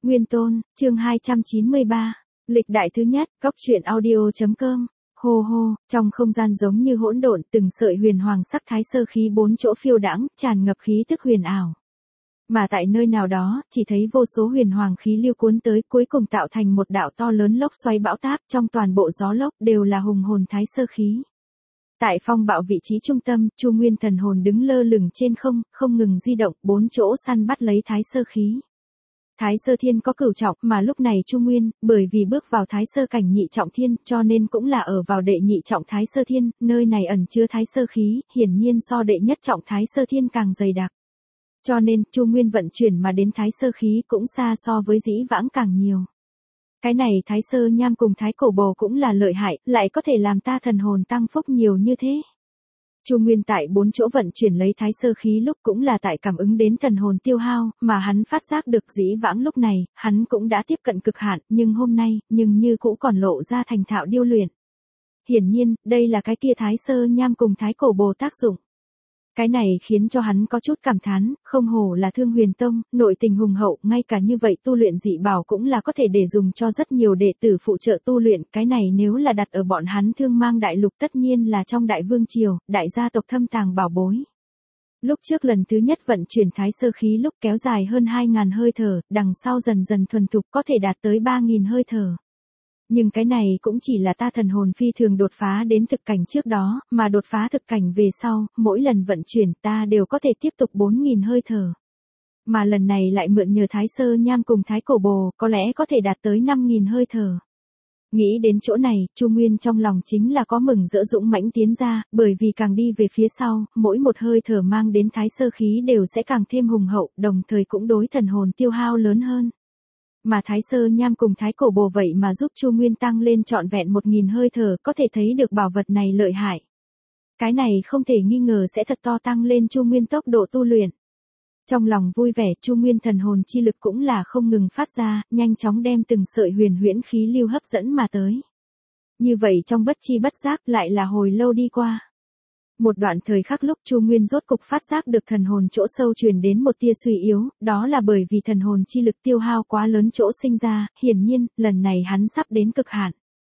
Nguyên Tôn, chương 293, lịch đại thứ nhất, Cóc truyện audio.com. Hô hô, trong không gian giống như hỗn độn, từng sợi huyền hoàng sắc thái sơ khí bốn chỗ phiêu đãng, tràn ngập khí tức huyền ảo. Mà tại nơi nào đó, chỉ thấy vô số huyền hoàng khí lưu cuốn tới, cuối cùng tạo thành một đạo to lớn lốc xoáy bão táp, trong toàn bộ gió lốc đều là hùng hồn thái sơ khí. Tại phong bạo vị trí trung tâm, Chu Nguyên thần hồn đứng lơ lửng trên không, không ngừng di động, bốn chỗ săn bắt lấy thái sơ khí. Thái sơ thiên có cửu trọng, mà lúc này Chu Nguyên, bởi vì bước vào thái sơ cảnh nhị trọng thiên, cho nên cũng là ở vào đệ nhị trọng thái sơ thiên, nơi này ẩn chứa thái sơ khí, hiển nhiên so đệ nhất trọng thái sơ thiên càng dày đặc. Cho nên, Chu Nguyên vận chuyển mà đến thái sơ khí cũng xa so với dĩ vãng càng nhiều. Cái này thái sơ nham cùng thái cổ bồ cũng là lợi hại, lại có thể làm ta thần hồn tăng phúc nhiều như thế. Chu Nguyên tại bốn chỗ vận chuyển lấy thái sơ khí lúc cũng là tại cảm ứng đến thần hồn tiêu hao, mà hắn phát giác được dĩ vãng lúc này, hắn cũng đã tiếp cận cực hạn, nhưng hôm nay, nhưng như cũ còn lộ ra thành thạo điêu luyện. Hiển nhiên, đây là cái kia thái sơ nham cùng thái cổ bồ tác dụng. Cái này khiến cho hắn có chút cảm thán, không hổ là Thương Huyền Tông, nội tình hùng hậu, ngay cả như vậy tu luyện dị bảo cũng là có thể để dùng cho rất nhiều đệ tử phụ trợ tu luyện, cái này nếu là đặt ở bọn hắn Thương Mang đại lục tất nhiên là trong đại vương triều, đại gia tộc thâm tàng bảo bối. Lúc trước lần thứ nhất vận chuyển thái sơ khí lúc kéo dài hơn 2.000 hơi thở, đằng sau dần dần thuần thục có thể đạt tới 3.000 hơi thở. Nhưng cái này cũng chỉ là ta thần hồn phi thường đột phá đến thực cảnh trước đó, mà đột phá thực cảnh về sau, mỗi lần vận chuyển ta đều có thể tiếp tục 4.000 hơi thở. Mà lần này lại mượn nhờ thái sơ nham cùng thái cổ bồ, có lẽ có thể đạt tới 5.000 hơi thở. Nghĩ đến chỗ này, Chu Nguyên trong lòng chính là có mừng rỡ dũng mãnh tiến ra, bởi vì càng đi về phía sau, mỗi một hơi thở mang đến thái sơ khí đều sẽ càng thêm hùng hậu, đồng thời cũng đối thần hồn tiêu hao lớn hơn. Mà thái sơ nham cùng thái cổ bồ vậy mà giúp Chu Nguyên tăng lên trọn vẹn 1.000 hơi thở, có thể thấy được bảo vật này lợi hại. Cái này không thể nghi ngờ sẽ thật to tăng lên Chu Nguyên tốc độ tu luyện. Trong lòng vui vẻ, Chu Nguyên thần hồn chi lực cũng là không ngừng phát ra, nhanh chóng đem từng sợi huyền huyễn khí lưu hấp dẫn mà tới. Như vậy trong bất chi bất giác lại là hồi lâu đi qua. Một đoạn thời khắc lúc Chu Nguyên rốt cục phát giác được thần hồn chỗ sâu truyền đến một tia suy yếu, đó là bởi vì thần hồn chi lực tiêu hao quá lớn chỗ sinh ra, hiển nhiên, lần này hắn sắp đến cực hạn.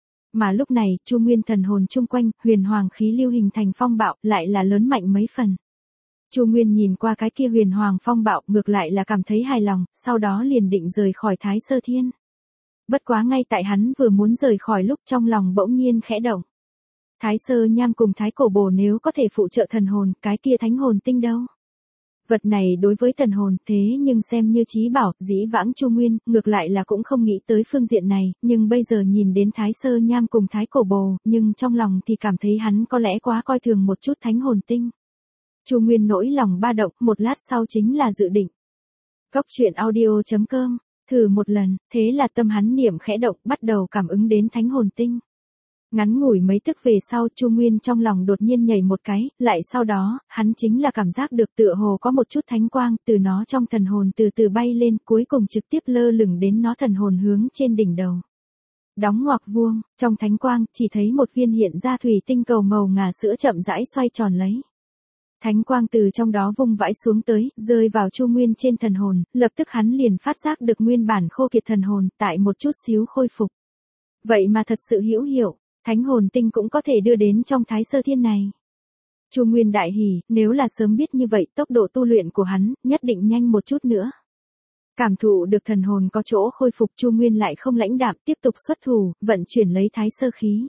Mà lúc này, Chu Nguyên thần hồn chung quanh, huyền hoàng khí lưu hình thành phong bạo, lại là lớn mạnh mấy phần. Chu Nguyên nhìn qua cái kia huyền hoàng phong bạo, ngược lại là cảm thấy hài lòng, sau đó liền định rời khỏi Thái Sơ Thiên. Bất quá ngay tại hắn vừa muốn rời khỏi lúc trong lòng bỗng nhiên khẽ động. Thái sơ nham cùng thái cổ bồ nếu có thể phụ trợ thần hồn, cái kia thánh hồn tinh đâu? Vật này đối với thần hồn thế nhưng xem như chí bảo, dĩ vãng Chu Nguyên, ngược lại là cũng không nghĩ tới phương diện này, nhưng bây giờ nhìn đến thái sơ nham cùng thái cổ bồ, nhưng trong lòng thì cảm thấy hắn có lẽ quá coi thường một chút thánh hồn tinh. Chu Nguyên nỗi lòng ba động, một lát sau chính là dự định. Cóc truyện audio.com, thử một lần, thế là tâm hắn niệm khẽ động, bắt đầu cảm ứng đến thánh hồn tinh. Ngắn ngủi mấy tức về sau, Chu Nguyên trong lòng đột nhiên nhảy một cái, lại sau đó, hắn chính là cảm giác được tựa hồ có một chút thánh quang, từ nó trong thần hồn từ từ bay lên, cuối cùng trực tiếp lơ lửng đến nó thần hồn hướng trên đỉnh đầu. Đóng ngoặc vuông, trong thánh quang, chỉ thấy một viên hiện ra thủy tinh cầu màu ngà sữa chậm rãi xoay tròn lấy. Thánh quang từ trong đó vung vãi xuống tới, rơi vào Chu Nguyên trên thần hồn, lập tức hắn liền phát giác được nguyên bản khô kiệt thần hồn, tại một chút xíu khôi phục. Vậy mà thật sự hữu hiệu. Thánh hồn tinh cũng có thể đưa đến trong Thái Sơ Thiên này. Chu Nguyên đại hỉ, nếu là sớm biết như vậy, tốc độ tu luyện của hắn nhất định nhanh một chút nữa. Cảm thụ được thần hồn có chỗ khôi phục, Chu Nguyên lại không lãnh đạm, tiếp tục xuất thủ, vận chuyển lấy Thái Sơ khí.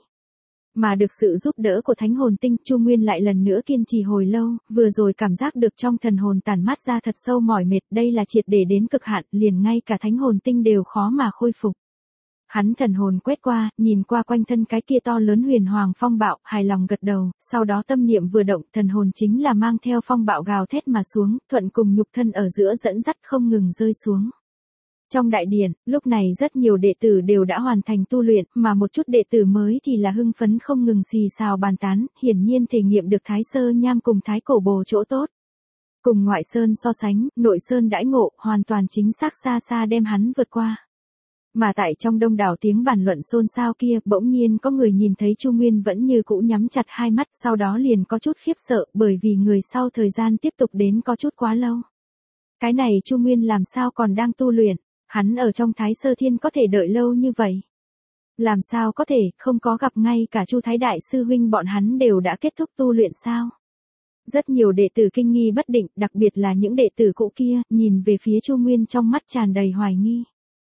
Mà được sự giúp đỡ của thánh hồn tinh, Chu Nguyên lại lần nữa kiên trì hồi lâu, vừa rồi cảm giác được trong thần hồn tản mát ra thật sâu mỏi mệt, đây là triệt để đến cực hạn, liền ngay cả thánh hồn tinh đều khó mà khôi phục. Hắn thần hồn quét qua, nhìn qua quanh thân cái kia to lớn huyền hoàng phong bạo, hài lòng gật đầu, sau đó tâm niệm vừa động, thần hồn chính là mang theo phong bạo gào thét mà xuống, thuận cùng nhục thân ở giữa dẫn dắt không ngừng rơi xuống. Trong đại điện, lúc này rất nhiều đệ tử đều đã hoàn thành tu luyện, mà một chút đệ tử mới thì là hưng phấn không ngừng xì xào bàn tán, hiển nhiên thể nghiệm được thái sơ nham cùng thái cổ bồ chỗ tốt. Cùng ngoại sơn so sánh, nội sơn đãi ngộ, hoàn toàn chính xác xa xa đem hắn vượt qua. Mà tại trong đông đảo tiếng bàn luận xôn xao kia, bỗng nhiên có người nhìn thấy Chu Nguyên vẫn như cũ nhắm chặt hai mắt, sau đó liền có chút khiếp sợ, bởi vì người sau thời gian tiếp tục đến có chút quá lâu. Cái này Chu Nguyên làm sao còn đang tu luyện? Hắn ở trong Thái Sơ Thiên có thể đợi lâu như vậy. Làm sao có thể, không có gặp ngay cả Chu Thái Đại Sư Huynh bọn hắn đều đã kết thúc tu luyện sao? Rất nhiều đệ tử kinh nghi bất định, đặc biệt là những đệ tử cũ kia, nhìn về phía Chu Nguyên trong mắt tràn đầy hoài nghi.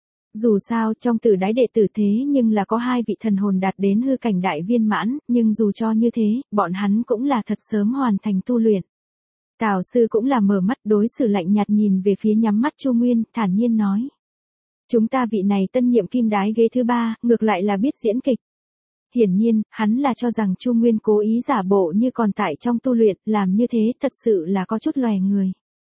Dù sao, trong tử đái đệ tử thế nhưng là có 2 vị thần hồn đạt đến hư cảnh đại viên mãn, nhưng dù cho như thế, bọn hắn cũng là thật sớm hoàn thành tu luyện. Tào sư cũng là mở mắt đối xử lạnh nhạt nhìn về phía nhắm mắt Chu Nguyên, thản nhiên nói. Chúng ta vị này tân nhiệm kim đái ghế thứ 3, ngược lại là biết diễn kịch. Hiển nhiên, hắn là cho rằng Chu Nguyên cố ý giả bộ như còn tại trong tu luyện, làm như thế thật sự là có chút lòe người.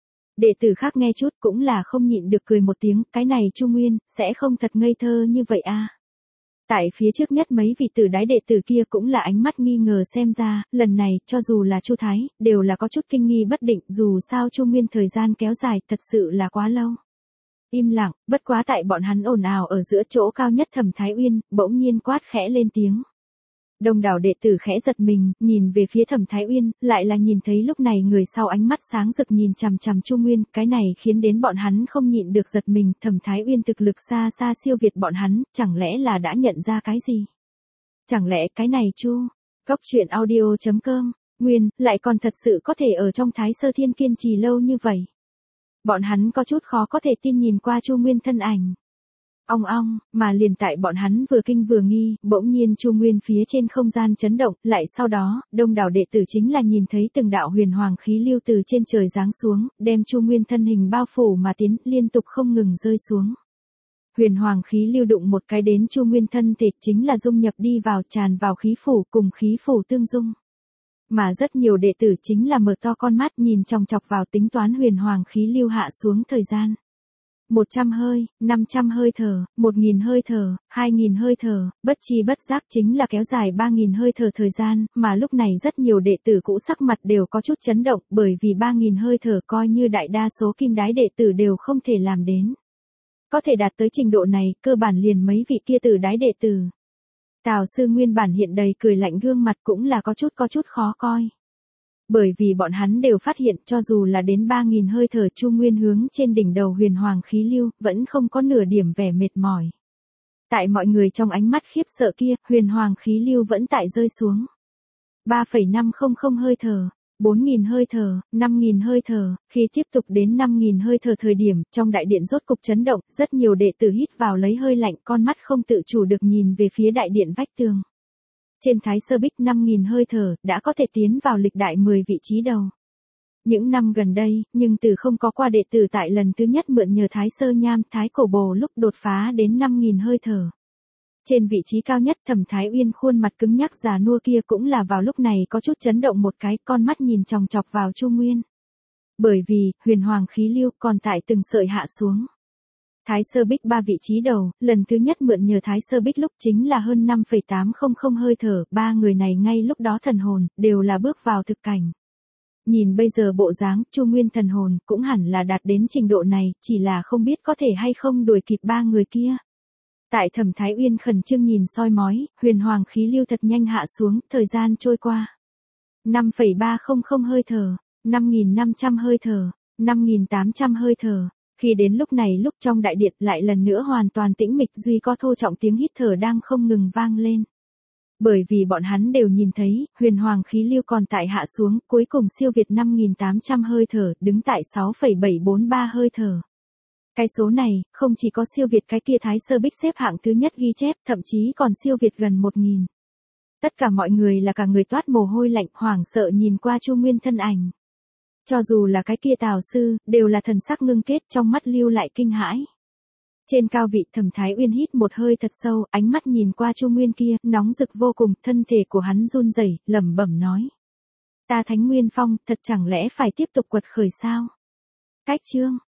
Đệ tử khác nghe chút cũng là không nhịn được cười một tiếng, cái này Chu Nguyên, sẽ không thật ngây thơ như vậy à. Tại phía trước nhất mấy vị tử đái đệ tử kia cũng là ánh mắt nghi ngờ xem ra, lần này, cho dù là Chu Thái, đều là có chút kinh nghi bất định, dù sao Chu Nguyên thời gian kéo dài thật sự là quá lâu. Im lặng, bất quá tại bọn hắn ồn ào ở giữa chỗ cao nhất Thẩm Thái Uyên, bỗng nhiên quát khẽ lên tiếng. Đông đảo đệ tử khẽ giật mình, nhìn về phía Thẩm Thái Uyên, lại là nhìn thấy lúc này người sau ánh mắt sáng rực nhìn chằm chằm Chu Nguyên, cái này khiến đến bọn hắn không nhịn được giật mình, Thẩm Thái Uyên thực lực xa xa siêu việt bọn hắn, chẳng lẽ là đã nhận ra cái gì? Chẳng lẽ cái này Chu, Cốc Truyện Audio.com, Nguyên, lại còn thật sự có thể ở trong Thái Sơ Thiên kiên trì lâu như vậy? Bọn hắn có chút khó có thể tin nhìn qua Chu Nguyên thân ảnh. Ong ong, mà liền tại bọn hắn vừa kinh vừa nghi, bỗng nhiên Chu Nguyên phía trên không gian chấn động, lại sau đó, đông đảo đệ tử chính là nhìn thấy từng đạo huyền hoàng khí lưu từ trên trời giáng xuống, đem Chu Nguyên thân hình bao phủ mà tiến, liên tục không ngừng rơi xuống. Huyền hoàng khí lưu đụng một cái đến Chu Nguyên thân thể chính là dung nhập đi vào tràn vào khí phủ cùng khí phủ tương dung. Mà rất nhiều đệ tử chính là mở to con mắt nhìn chòng chọc vào tính toán huyền hoàng khí lưu hạ xuống thời gian. 100 hơi, 500 hơi thở, 1000 hơi thở, 2000 hơi thở, bất chi bất giác chính là kéo dài 3000 hơi thở thời gian, mà lúc này rất nhiều đệ tử cũ sắc mặt đều có chút chấn động, bởi vì 3000 hơi thở coi như đại đa số kim đái đệ tử đều không thể làm đến. Có thể đạt tới trình độ này, cơ bản liền mấy vị kia tử đái đệ tử. Tào sư nguyên bản hiện đầy cười lạnh gương mặt cũng là có chút khó coi. Bởi vì bọn hắn đều phát hiện cho dù là đến 3000 hơi thở Chu Nguyên hướng trên đỉnh đầu huyền hoàng khí lưu, vẫn không có nửa điểm vẻ mệt mỏi. Tại mọi người trong ánh mắt khiếp sợ kia, huyền hoàng khí lưu vẫn tại rơi xuống. 3,500 hơi thở, 4000 hơi thở, 5000 hơi thở, khi tiếp tục đến 5000 hơi thở thời điểm, trong đại điện rốt cục chấn động, rất nhiều đệ tử hít vào lấy hơi lạnh, con mắt không tự chủ được nhìn về phía đại điện vách tường. Trên Thái Sơ Bích 5000 hơi thở, đã có thể tiến vào lịch đại 10 vị trí đầu. Những năm gần đây, nhưng từ không có qua đệ tử tại lần thứ nhất mượn nhờ Thái Sơ Nham, Thái Cổ Bồ lúc đột phá đến 5000 hơi thở. Trên vị trí cao nhất Thẩm Thái Uyên khuôn mặt cứng nhắc già nua kia cũng là vào lúc này có chút chấn động một cái, con mắt nhìn chòng chọc vào Chu Nguyên. Bởi vì, huyền hoàng khí lưu còn tại từng sợi hạ xuống. Thái Sơ Bích 3 vị trí đầu, lần thứ nhất mượn nhờ Thái Sơ Bích lúc chính là hơn 5,800 hơi thở, 3 người này ngay lúc đó thần hồn, đều là bước vào thực cảnh. Nhìn bây giờ bộ dáng, Chu Nguyên thần hồn, cũng hẳn là đạt đến trình độ này, chỉ là không biết có thể hay không đuổi kịp 3 người kia. Tại Thẩm Thái Uyên khẩn trương nhìn soi mói, huyền hoàng khí lưu thật nhanh hạ xuống, thời gian trôi qua. 5,300 hơi thở, 5500 hơi thở, 5800 hơi thở. Khi đến lúc này lúc trong đại điện lại lần nữa hoàn toàn tĩnh mịch, duy có thô trọng tiếng hít thở đang không ngừng vang lên. Bởi vì bọn hắn đều nhìn thấy, huyền hoàng khí lưu còn tại hạ xuống, cuối cùng siêu việt 5800 hơi thở, đứng tại 6,743 hơi thở. Cái số này, không chỉ có siêu việt cái kia Thái Sơ Bích xếp hạng thứ nhất ghi chép, thậm chí còn siêu việt gần 1000. Tất cả mọi người là cả người toát mồ hôi lạnh, hoảng sợ nhìn qua Chu Nguyên thân ảnh. Cho dù là cái kia Tào sư, đều là thần sắc ngưng kết, trong mắt lưu lại kinh hãi. Trên cao vị Thẩm Thái Uyên hít một hơi thật sâu, ánh mắt nhìn qua Chu Nguyên kia, nóng rực vô cùng, thân thể của hắn run rẩy, lẩm bẩm nói: "Ta Thánh Nguyên Phong, thật chẳng lẽ phải tiếp tục quật khởi sao?" Cách chương